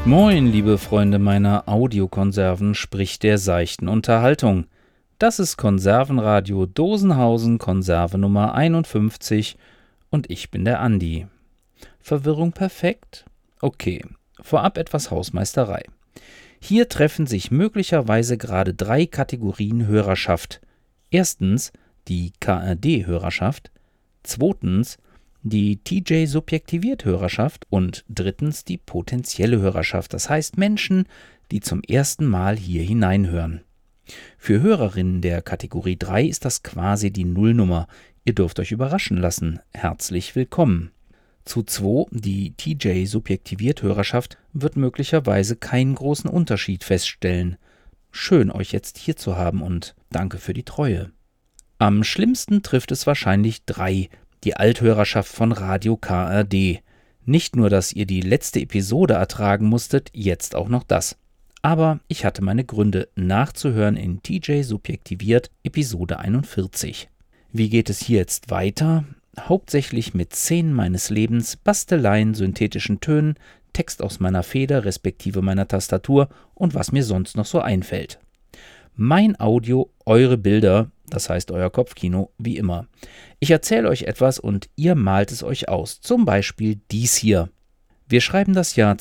Moin, liebe Freunde meiner Audiokonserven, sprich der seichten Unterhaltung. Das ist Konservenradio Dosenhausen, Konserve Nummer 51 und ich bin der Andi. Verwirrung perfekt? Okay, vorab etwas Hausmeisterei. Hier treffen sich möglicherweise gerade 3 Kategorien Hörerschaft. Erstens die KRD-Hörerschaft, zweitens die TJ-Subjektiviert-Hörerschaft und drittens die potenzielle Hörerschaft, das heißt Menschen, die zum ersten Mal hier hineinhören. Für Hörerinnen der Kategorie 3 ist das quasi die Nullnummer. Ihr dürft euch überraschen lassen. Herzlich willkommen. Zu 2, die TJ-Subjektiviert-Hörerschaft, wird möglicherweise keinen großen Unterschied feststellen. Schön, euch jetzt hier zu haben und danke für die Treue. Am schlimmsten trifft es wahrscheinlich 3, die Althörerschaft von Radio KRD. Nicht nur, dass ihr die letzte Episode ertragen musstet, jetzt auch noch das. Aber ich hatte meine Gründe, nachzuhören in TJ Subjektiviert, Episode 41. Wie geht es hier jetzt weiter? Hauptsächlich mit Szenen meines Lebens, Basteleien, synthetischen Tönen, Text aus meiner Feder respektive meiner Tastatur und was mir sonst noch so einfällt. Mein Audio, eure Bilder, das heißt euer Kopfkino, wie immer. Ich erzähle euch etwas und ihr malt es euch aus, zum Beispiel dies hier. Wir schreiben das Jahr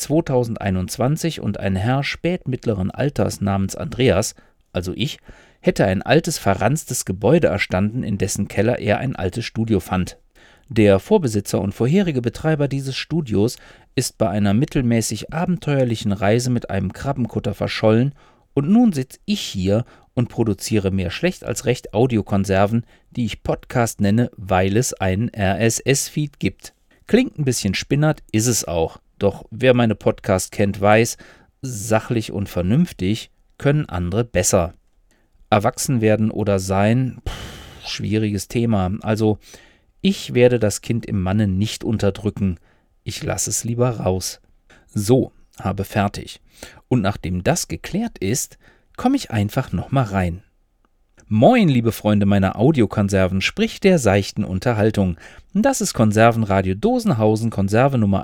2021 und ein Herr spätmittleren Alters namens Andreas, also ich, hätte ein altes verranstes Gebäude erstanden, in dessen Keller er ein altes Studio fand. Der Vorbesitzer und vorherige Betreiber dieses Studios ist bei einer mittelmäßig abenteuerlichen Reise mit einem Krabbenkutter verschollen und nun sitze ich hier und produziere mehr schlecht als recht Audiokonserven, die ich Podcast nenne, weil es einen RSS-Feed gibt. Klingt ein bisschen spinnert, ist es auch. Doch wer meine Podcasts kennt, weiß, sachlich und vernünftig können andere besser. Erwachsen werden oder sein, schwieriges Thema. Also, ich werde das Kind im Manne nicht unterdrücken. Ich lasse es lieber raus. So, habe fertig. Und nachdem das geklärt ist, komme ich einfach nochmal rein. Moin, liebe Freunde meiner Audiokonserven, sprich der seichten Unterhaltung. Das ist Konservenradio Dosenhausen, Konserve Nummer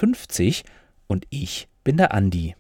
51 und ich bin der Andi.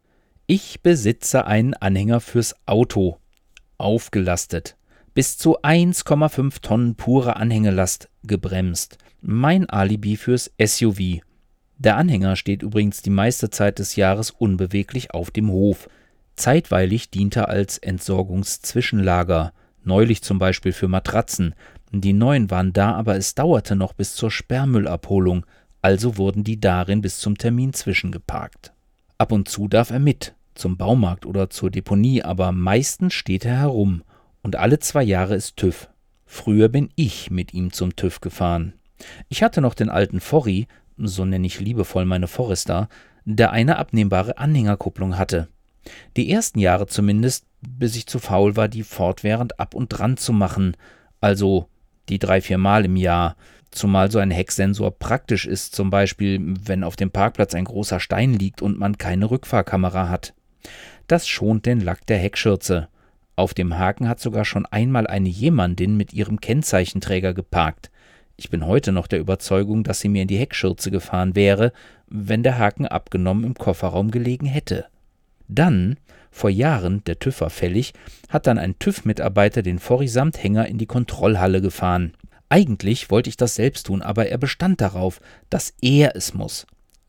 Ich besitze einen Anhänger fürs Auto. Aufgelastet. Bis zu 1,5 Tonnen pure Anhängelast, gebremst. Mein Alibi fürs SUV. Der Anhänger steht übrigens die meiste Zeit des Jahres unbeweglich auf dem Hof. Zeitweilig dient er als Entsorgungszwischenlager, neulich zum Beispiel für Matratzen. Die neuen waren da, aber es dauerte noch bis zur Sperrmüllabholung, also wurden die darin bis zum Termin zwischengeparkt. Ab und zu darf er mit, zum Baumarkt oder zur Deponie, aber meistens steht er herum und alle 2 Jahre ist TÜV. Früher bin ich mit ihm zum TÜV gefahren. Ich hatte noch den alten Forri, so nenne ich liebevoll meine Forester, der eine abnehmbare Anhängerkupplung hatte. Die ersten Jahre zumindest, bis ich zu faul war, die fortwährend ab und dran zu machen, also die 3-4 Mal im Jahr, zumal so ein Hecksensor praktisch ist, zum Beispiel, wenn auf dem Parkplatz ein großer Stein liegt und man keine Rückfahrkamera hat. Das schont den Lack der Heckschürze. Auf dem Haken hat sogar schon einmal eine Jemandin mit ihrem Kennzeichenträger geparkt. Ich bin heute noch der Überzeugung, dass sie mir in die Heckschürze gefahren wäre, wenn der Haken abgenommen im Kofferraum gelegen hätte. Dann, vor Jahren, der TÜV war fällig, hat dann ein TÜV-Mitarbeiter den Forri samt Hänger in die Kontrollhalle gefahren. Eigentlich wollte ich das selbst tun, aber er bestand darauf, dass er es muss.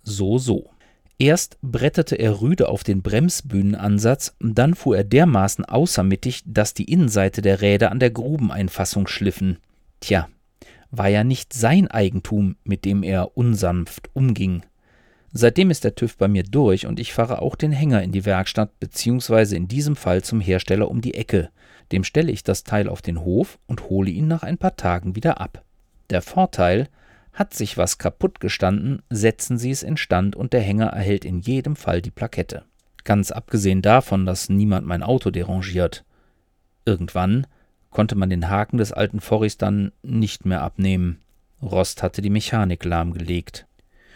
So. Erst bretterte er rüde auf den Bremsbühnenansatz, dann fuhr er dermaßen außermittig, dass die Innenseite der Räder an der Grubeneinfassung schliffen. Tja, war ja nicht sein Eigentum, mit dem er unsanft umging. Seitdem ist der TÜV bei mir durch und ich fahre auch den Hänger in die Werkstatt, beziehungsweise in diesem Fall zum Hersteller um die Ecke. Dem stelle ich das Teil auf den Hof und hole ihn nach ein paar Tagen wieder ab. Der Vorteil: hat sich was kaputt gestanden, setzen Sie es instand und der Hänger erhält in jedem Fall die Plakette. Ganz abgesehen davon, dass niemand mein Auto derangiert. Irgendwann konnte man den Haken des alten Forris dann nicht mehr abnehmen. Rost hatte die Mechanik lahmgelegt.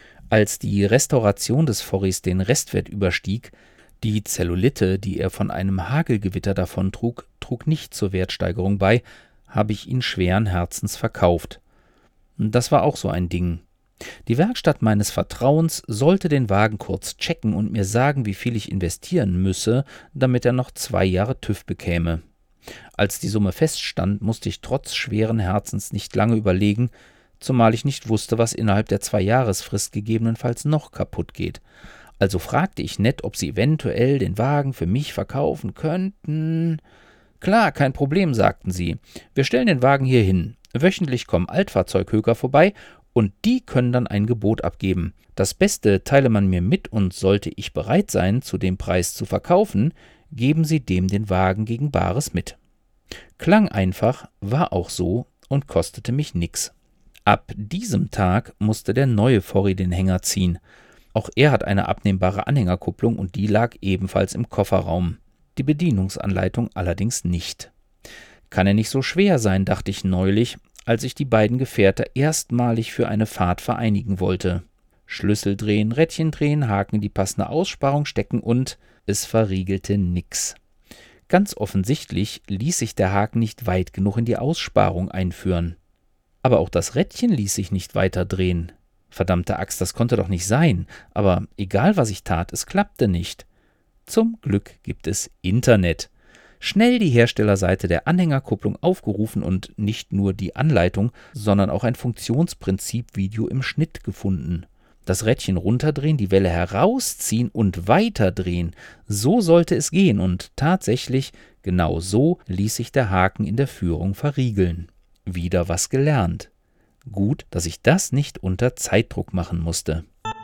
Als die Restauration des Forris den Restwert überstieg, die Zellulite, die er von einem Hagelgewitter davontrug, trug nicht zur Wertsteigerung bei, habe ich ihn schweren Herzens verkauft. Das war auch so ein Ding. Die Werkstatt meines Vertrauens sollte den Wagen kurz checken und mir sagen, wie viel ich investieren müsse, damit er noch 2 Jahre TÜV bekäme. Als die Summe feststand, musste ich trotz schweren Herzens nicht lange überlegen, zumal ich nicht wusste, was innerhalb der 2-Jahresfrist gegebenenfalls noch kaputt geht. Also fragte ich nett, ob sie eventuell den Wagen für mich verkaufen könnten. »Klar, kein Problem«, sagten sie. »Wir stellen den Wagen hier hin. Wöchentlich kommen Altfahrzeughöker vorbei und die können dann ein Gebot abgeben. Das Beste teile man mir mit und sollte ich bereit sein, zu dem Preis zu verkaufen, geben sie dem den Wagen gegen Bares mit.« Klang einfach, war auch so und kostete mich nix. Ab diesem Tag musste der neue Forry den Hänger ziehen. Auch er hat eine abnehmbare Anhängerkupplung und die lag ebenfalls im Kofferraum. Die Bedienungsanleitung allerdings nicht. Kann er nicht so schwer sein, dachte ich neulich, als ich die beiden Gefährte erstmalig für eine Fahrt vereinigen wollte. Schlüssel drehen, Rädchen drehen, Haken in die passende Aussparung stecken und es verriegelte nix. Ganz offensichtlich ließ sich der Haken nicht weit genug in die Aussparung einführen. Aber auch das Rädchen ließ sich nicht weiter drehen. Verdammte Axt, das konnte doch nicht sein. Aber egal, was ich tat, es klappte nicht. Zum Glück gibt es Internet. Schnell die Herstellerseite der Anhängerkupplung aufgerufen und nicht nur die Anleitung, sondern auch ein Funktionsprinzip-Video im Schnitt gefunden. Das Rädchen runterdrehen, die Welle herausziehen und weiterdrehen. So sollte es gehen und tatsächlich, genau so ließ sich der Haken in der Führung verriegeln. Wieder was gelernt. Gut, dass ich das nicht unter Zeitdruck machen musste.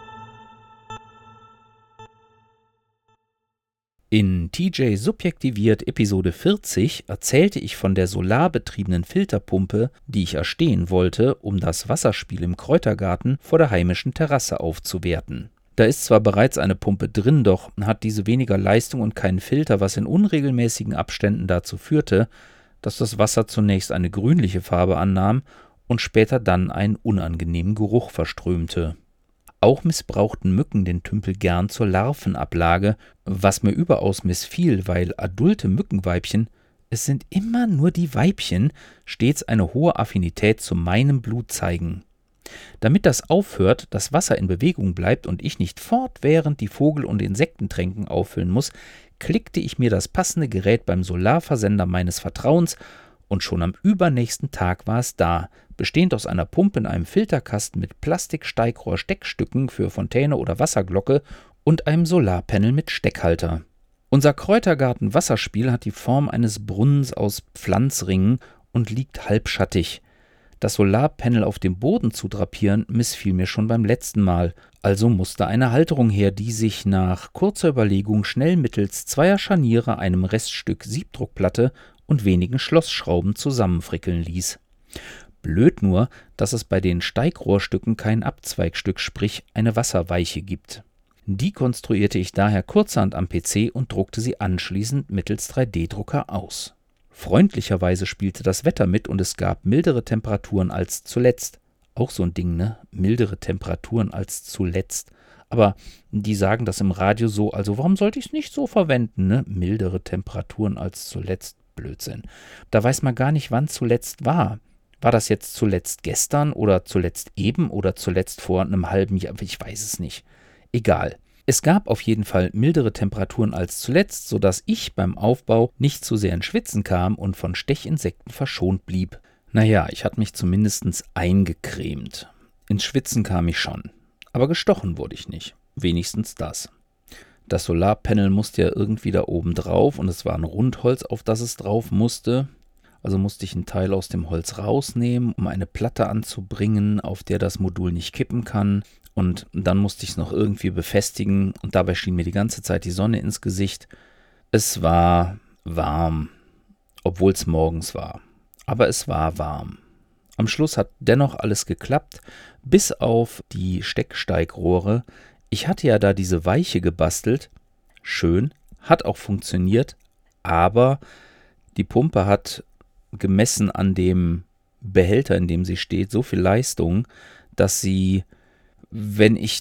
In TJ Subjektiviert Episode 40 erzählte ich von der solarbetriebenen Filterpumpe, die ich erstehen wollte, um das Wasserspiel im Kräutergarten vor der heimischen Terrasse aufzuwerten. Da ist zwar bereits eine Pumpe drin, doch hat diese weniger Leistung und keinen Filter, was in unregelmäßigen Abständen dazu führte, dass das Wasser zunächst eine grünliche Farbe annahm und später dann einen unangenehmen Geruch verströmte. Auch missbrauchten Mücken den Tümpel gern zur Larvenablage, was mir überaus missfiel, weil adulte Mückenweibchen, es sind immer nur die Weibchen, stets eine hohe Affinität zu meinem Blut zeigen. Damit das aufhört, das Wasser in Bewegung bleibt und ich nicht fortwährend die Vogel- und Insektentränken auffüllen muss, klickte ich mir das passende Gerät beim Solarversender meines Vertrauens und schon am übernächsten Tag war es da, bestehend aus einer Pumpe in einem Filterkasten mit Plastiksteigrohr-Steckstücken für Fontäne oder Wasserglocke und einem Solarpanel mit Steckhalter. Unser Kräutergarten-Wasserspiel hat die Form eines Brunnens aus Pflanzringen und liegt halbschattig. Das Solarpanel auf dem Boden zu drapieren, missfiel mir schon beim letzten Mal, also musste eine Halterung her, die sich nach kurzer Überlegung schnell mittels 2 Scharniere, einem Reststück Siebdruckplatte und wenigen Schlossschrauben zusammenfrickeln ließ. Blöd nur, dass es bei den Steigrohrstücken kein Abzweigstück, sprich eine Wasserweiche gibt. Die konstruierte ich daher kurzerhand am PC und druckte sie anschließend mittels 3D-Drucker aus. Freundlicherweise spielte das Wetter mit und es gab mildere Temperaturen als zuletzt. Auch so ein Ding, ne? Mildere Temperaturen als zuletzt. Aber die sagen das im Radio so, also warum sollte ich es nicht so verwenden, ne? Mildere Temperaturen als zuletzt, Blödsinn. Da weiß man gar nicht, wann zuletzt war. War das jetzt zuletzt gestern oder zuletzt eben oder zuletzt vor einem halben Jahr? Ich weiß es nicht. Egal. Es gab auf jeden Fall mildere Temperaturen als zuletzt, sodass ich beim Aufbau nicht zu sehr ins Schwitzen kam und von Stechinsekten verschont blieb. Naja, ich hatte mich zumindest eingecremt. Ins Schwitzen kam ich schon. Aber gestochen wurde ich nicht. Wenigstens das. Das Solarpanel musste ja irgendwie da oben drauf und es war ein Rundholz, auf das es drauf musste. Also musste ich einen Teil aus dem Holz rausnehmen, um eine Platte anzubringen, auf der das Modul nicht kippen kann. Und dann musste ich es noch irgendwie befestigen und dabei schien mir die ganze Zeit die Sonne ins Gesicht. Es war warm, obwohl es morgens war. Aber es war warm. Am Schluss hat dennoch alles geklappt, bis auf die Stecksteigrohre. Ich hatte ja da diese Weiche gebastelt. Schön, hat auch funktioniert, aber die Pumpe hat gemessen an dem Behälter, in dem sie steht, so viel Leistung, dass sie, wenn ich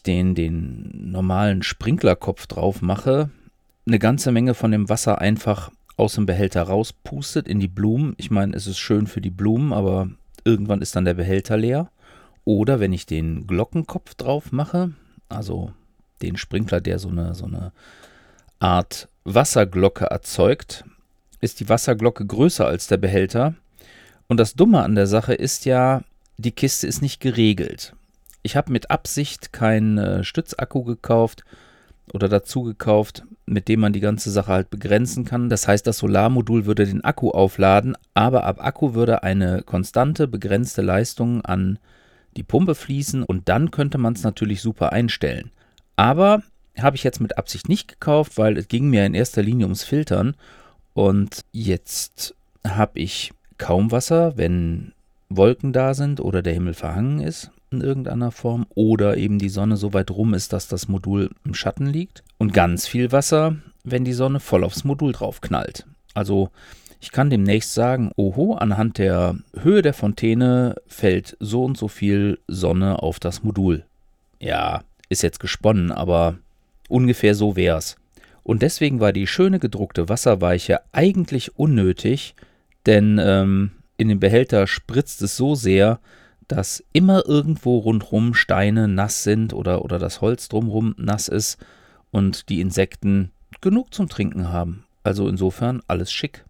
den normalen Sprinklerkopf drauf mache, eine ganze Menge von dem Wasser einfach aus dem Behälter rauspustet in die Blumen. Ich meine, es ist schön für die Blumen, aber irgendwann ist dann der Behälter leer. Oder wenn ich den Glockenkopf drauf mache, also den Sprinkler, der so eine Art Wasserglocke erzeugt, ist die Wasserglocke größer als der Behälter. Und das Dumme an der Sache ist ja, die Kiste ist nicht geregelt. Ich habe mit Absicht keinen Stützakku gekauft oder dazu gekauft, mit dem man die ganze Sache halt begrenzen kann. Das heißt, das Solarmodul würde den Akku aufladen, aber ab Akku würde eine konstante, begrenzte Leistung an die Pumpe fließen und dann könnte man es natürlich super einstellen. Aber habe ich jetzt mit Absicht nicht gekauft, weil es ging mir in erster Linie ums Filtern und jetzt habe ich kaum Wasser, wenn Wolken da sind oder der Himmel verhangen ist in irgendeiner Form oder eben die Sonne so weit rum ist, dass das Modul im Schatten liegt. Und ganz viel Wasser, wenn die Sonne voll aufs Modul drauf knallt. Also ich kann demnächst sagen, oho, anhand der Höhe der Fontäne fällt so und so viel Sonne auf das Modul. Ja, ist jetzt gesponnen, aber ungefähr so wär's. Und deswegen war die schöne gedruckte Wasserweiche eigentlich unnötig, denn in den Behälter spritzt es so sehr, dass immer irgendwo rundherum Steine nass sind oder das Holz drumherum nass ist und die Insekten genug zum Trinken haben. Also insofern alles schick.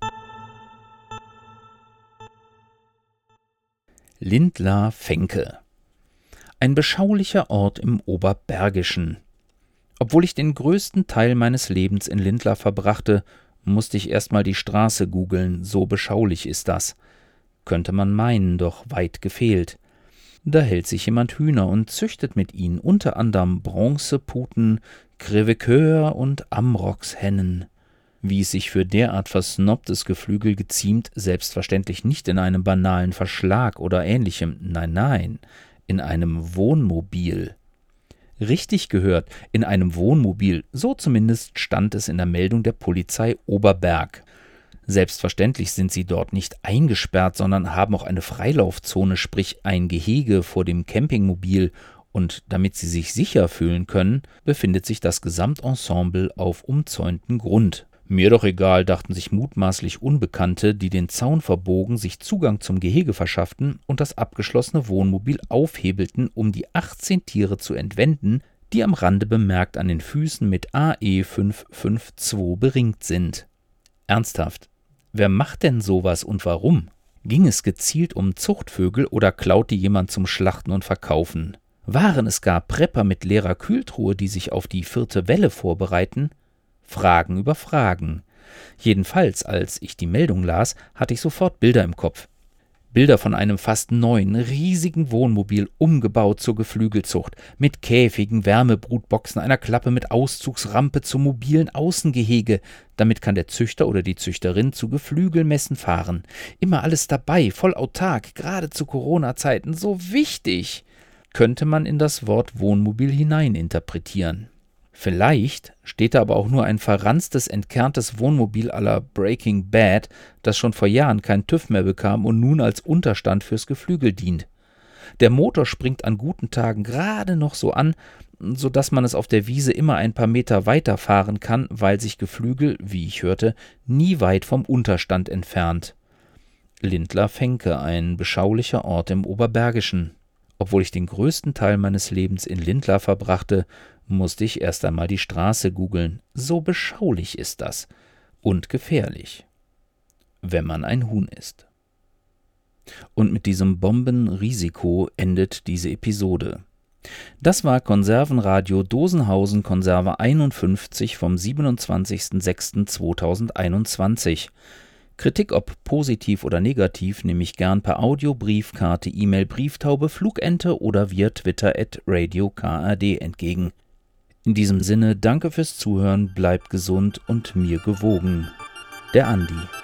Lindlar-Fenke. Ein beschaulicher Ort im Oberbergischen. Obwohl ich den größten Teil meines Lebens in Lindlar verbrachte, musste ich erstmal die Straße googeln, so beschaulich ist das. Könnte man meinen, doch weit gefehlt. Da hält sich jemand Hühner und züchtet mit ihnen unter anderem Bronzeputen, Crevecoeur und Amrockshennen. Wie es sich für derart versnobtes Geflügel geziemt, selbstverständlich nicht in einem banalen Verschlag oder ähnlichem, nein, in einem Wohnmobil. Richtig gehört, in einem Wohnmobil, so zumindest stand es in der Meldung der Polizei Oberberg. Selbstverständlich sind sie dort nicht eingesperrt, sondern haben auch eine Freilaufzone, sprich ein Gehege vor dem Campingmobil, und damit sie sich sicher fühlen können, befindet sich das Gesamtensemble auf umzäunten Grund. Mir doch egal, dachten sich mutmaßlich Unbekannte, die den Zaun verbogen, sich Zugang zum Gehege verschafften und das abgeschlossene Wohnmobil aufhebelten, um die 18 Tiere zu entwenden, die am Rande bemerkt an den Füßen mit AE 552 beringt sind. Ernsthaft, wer macht denn sowas und warum? Ging es gezielt um Zuchtvögel oder klaute jemand zum Schlachten und Verkaufen? Waren es gar Prepper mit leerer Kühltruhe, die sich auf die 4. Welle vorbereiten? Fragen über Fragen. Jedenfalls, als ich die Meldung las, hatte ich sofort Bilder im Kopf. Bilder von einem fast neuen, riesigen Wohnmobil, umgebaut zur Geflügelzucht, mit Käfigen, Wärmebrutboxen, einer Klappe mit Auszugsrampe zum mobilen Außengehege. Damit kann der Züchter oder die Züchterin zu Geflügelmessen fahren. Immer alles dabei, voll autark, gerade zu Corona-Zeiten, so wichtig, könnte man in das Wort Wohnmobil hineininterpretieren. Vielleicht steht da aber auch nur ein verranztes, entkerntes Wohnmobil à la Breaking Bad, das schon vor Jahren keinen TÜV mehr bekam und nun als Unterstand fürs Geflügel dient. Der Motor springt an guten Tagen gerade noch so an, sodass man es auf der Wiese immer ein paar Meter weiterfahren kann, weil sich Geflügel, wie ich hörte, nie weit vom Unterstand entfernt. Lindlar-Fenke, ein beschaulicher Ort im Oberbergischen. Obwohl ich den größten Teil meines Lebens in Lindlar verbrachte, musste ich erst einmal die Straße googeln. So beschaulich ist das. Und gefährlich. Wenn man ein Huhn ist. Und mit diesem Bombenrisiko endet diese Episode. Das war Konservenradio Dosenhausen Konserve 51 vom 27.06.2021. Kritik ob positiv oder negativ nehme ich gern per Audio, Briefkarte, E-Mail, Brieftaube, Flugente oder via Twitter @radiokrad entgegen. In diesem Sinne, danke fürs Zuhören, bleibt gesund und mir gewogen. Der Andi.